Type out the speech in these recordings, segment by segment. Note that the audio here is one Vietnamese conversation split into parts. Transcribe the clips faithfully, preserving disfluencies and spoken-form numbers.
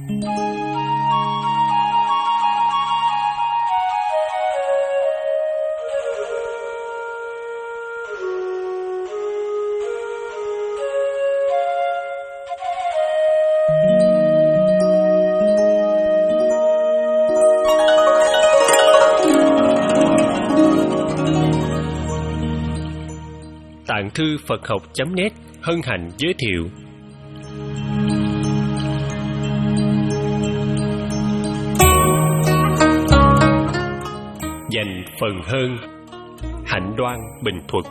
Tạng thư Phật học chấm net hân hạnh giới thiệu dành phần hơn Hạnh Đoan bình thuật.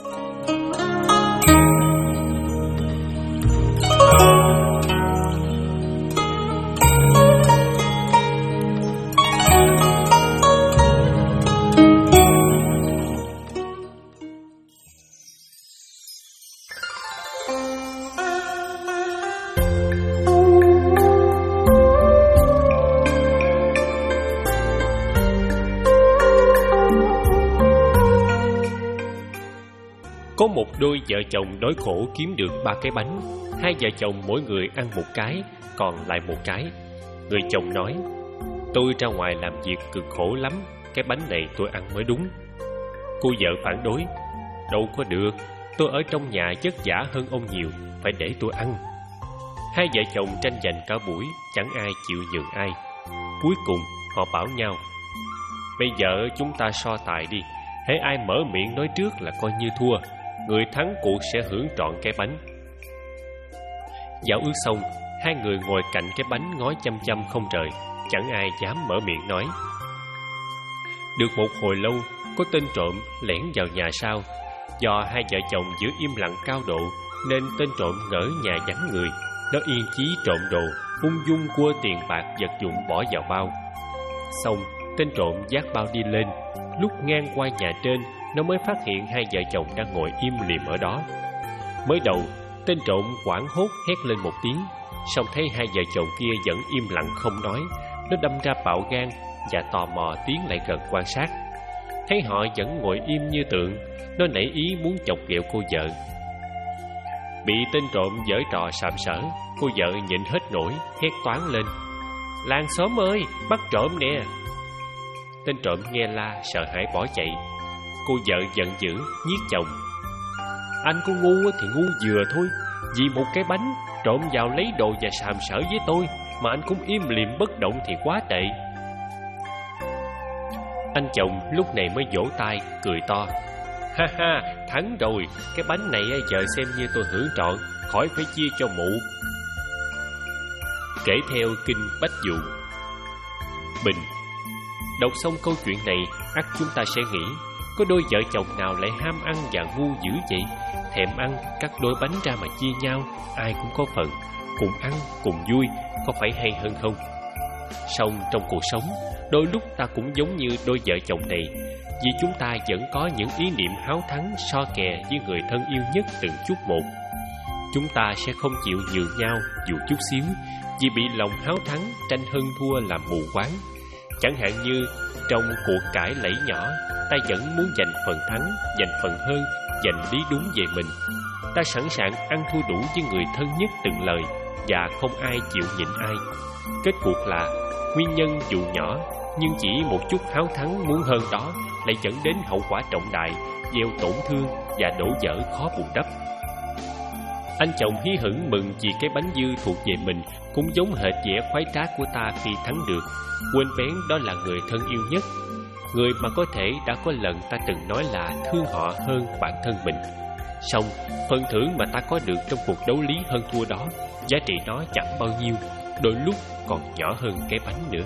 Có một đôi vợ chồng đói khổ kiếm được ba cái bánh. Hai vợ chồng mỗi người ăn một cái, còn lại một cái. Người chồng nói: tôi ra ngoài làm việc cực khổ lắm, cái bánh này tôi ăn mới đúng. Cô vợ phản đối: đâu có được, tôi ở trong nhà vất vả hơn ông nhiều, phải để tôi ăn. Hai vợ chồng tranh giành cả buổi, chẳng ai chịu nhường ai. Cuối cùng họ bảo nhau: bây giờ chúng ta so tài đi, hễ ai mở miệng nói trước là coi như thua, người thắng cuộc sẽ hưởng trọn cái bánh. Giao ước xong, hai người ngồi cạnh cái bánh ngó chăm chăm không rời, chẳng ai dám mở miệng nói. Được một hồi lâu, có tên trộm lẻn vào nhà sau. Do hai vợ chồng giữ im lặng cao độ, nên tên trộm ngỡ nhà vắng người, nó yên chí trộm đồ, ung dung cua tiền bạc vật dụng bỏ vào bao. Xong, tên trộm vác bao đi lên. Lúc ngang qua nhà trên, nó mới phát hiện hai vợ chồng đang ngồi im lìm ở đó. Mới đầu, tên trộm hoảng hốt hét lên một tiếng, xong thấy hai vợ chồng kia vẫn im lặng không nói, nó đâm ra bạo gan và tò mò tiến lại gần quan sát. Thấy họ vẫn ngồi im như tượng, nó nảy ý muốn chọc ghẹo cô vợ. Bị tên trộm giở trò sàm sỡ, cô vợ nhịn hết nổi, hét toáng lên: làng xóm ơi, bắt trộm nè! Tên trộm nghe la sợ hãi bỏ chạy. Cô vợ giận dữ nhiếc chồng: anh có ngu thì ngu vừa thôi, vì một cái bánh trộm vào lấy đồ và sàm sỡ với tôi mà anh cũng im lìm bất động thì quá tệ. Anh chồng lúc này mới vỗ tay cười to: ha ha, thắng rồi, cái bánh này giờ xem như tôi hưởng trọn, khỏi phải chia cho mụ. Kể theo kinh Bách Dụ. Bình. Đọc xong câu chuyện này, ắt chúng ta sẽ nghĩ, có đôi vợ chồng nào lại ham ăn và ngu dữ vậy? Thèm ăn, cắt đôi bánh ra mà chia nhau, ai cũng có phần, cùng ăn, cùng vui, có phải hay hơn không? Song trong cuộc sống, đôi lúc ta cũng giống như đôi vợ chồng này, vì chúng ta vẫn có những ý niệm háo thắng so kè với người thân yêu nhất từng chút một. Chúng ta sẽ không chịu nhường nhau dù chút xíu, vì bị lòng háo thắng tranh hơn thua làm mù quáng. Chẳng hạn như trong cuộc cãi lẫy nhỏ, ta vẫn muốn giành phần thắng, giành phần hơn, giành lý đúng về mình. Ta sẵn sàng ăn thua đủ với người thân nhất từng lời, và không ai chịu nhịn ai. Kết cuộc là nguyên nhân dù nhỏ, nhưng chỉ một chút háo thắng muốn hơn đó lại dẫn đến hậu quả trọng đại, gieo tổn thương và đổ vỡ khó bù đắp. Anh chồng hí hửng mừng vì cái bánh dư thuộc về mình cũng giống hệt vẻ khoái trá của ta khi thắng được, quên bén đó là người thân yêu nhất, người mà có thể đã có lần ta từng nói là thương họ hơn bản thân mình. Song phần thưởng mà ta có được trong cuộc đấu lý hơn thua đó, giá trị nó chẳng bao nhiêu, đôi lúc còn nhỏ hơn cái bánh nữa.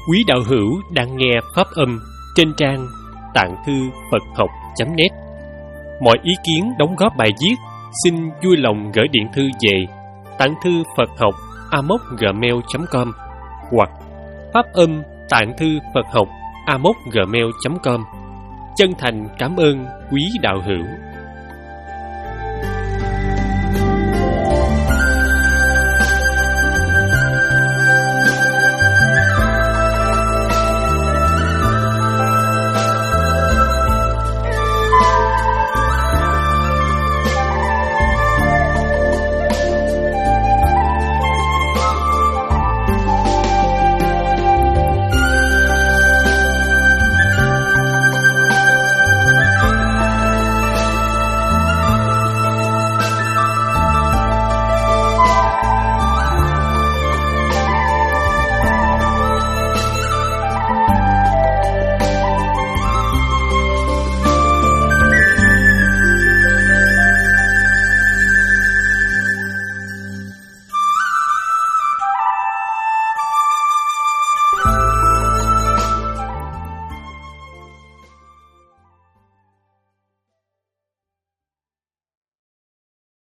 Quý đạo hữu đang nghe pháp âm trên trang tạng thư Phật học chấm net. Mọi ý kiến đóng góp bài viết xin vui lòng gửi điện thư về tạng thư Phật học a m o c gmail chấm com hoặc pháp âm tạng thư Phật học a m o c gmail chấm com. Chân thành cảm ơn quý đạo hữu.